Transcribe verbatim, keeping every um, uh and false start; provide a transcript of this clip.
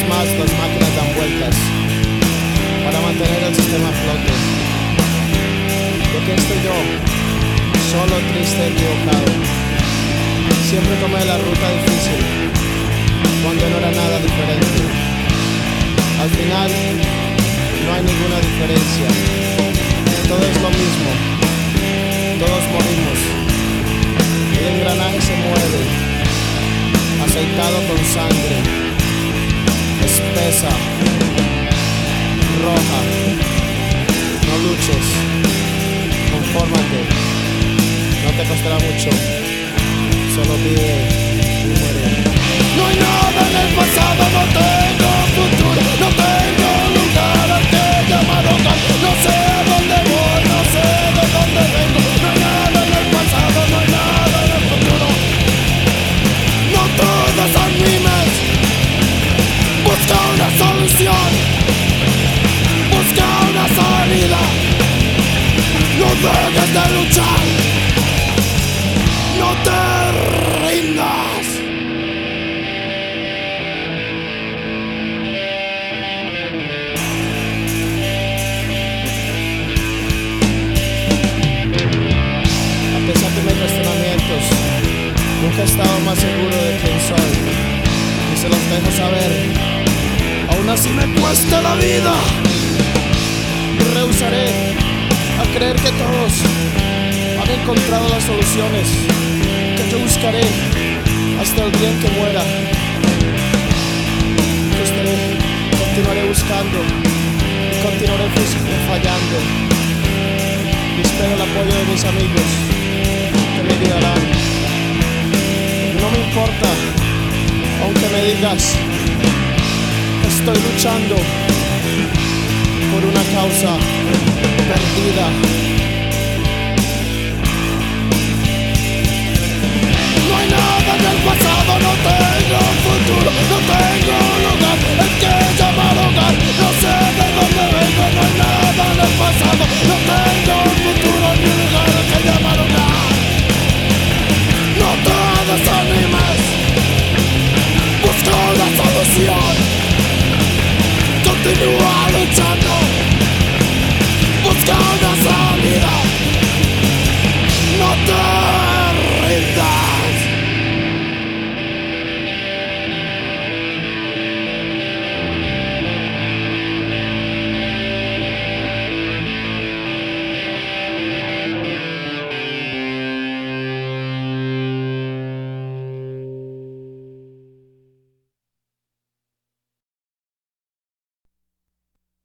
más las máquinas dan vueltas para mantener el sistema a flote. ¿De qué estoy yo? Solo, triste, equivocado. Siempre tomé la ruta difícil cuando no era nada diferente. Al final no hay ninguna diferencia. Todo es lo mismo. Todos morimos. El engranaje se mueve, aceitado con sangre, espesa, roja. No luches, confórmate, no te costará mucho, solo vive y muere. No hay nada en el pasado, no tengo futuro, no tengo lugar al que llamar hogar. No sé a dónde voy, no sé de dónde vengo. No hay nada en el pasado, no hay nada en el futuro. No todos son mimes. Busca una solución, busca una salida. No dejes de luchar, no te rindas. A pesar de mis cuestionamientos, nunca he estado más seguro de quién soy, y se los dejo saber. Aún así me cuesta la vida, y rehusaré a creer que todos han encontrado las soluciones que yo buscaré hasta el día en que muera. Yo estaré, continuaré buscando y continuaré fallando, y espero el apoyo de mis amigos que me ayudarán. No me importa, aunque me digas, estoy luchando por una causa perdida. No hay nada en el pasado, no tengo futuro, no tengo lugar el que llamar hogar. No sé de dónde vengo, no hay nada en el pasado, no tengo futuro ni lugar el que llamar hogar. No te desanimes, busca una solución, continúa luchando, busca una salida, no te rindas.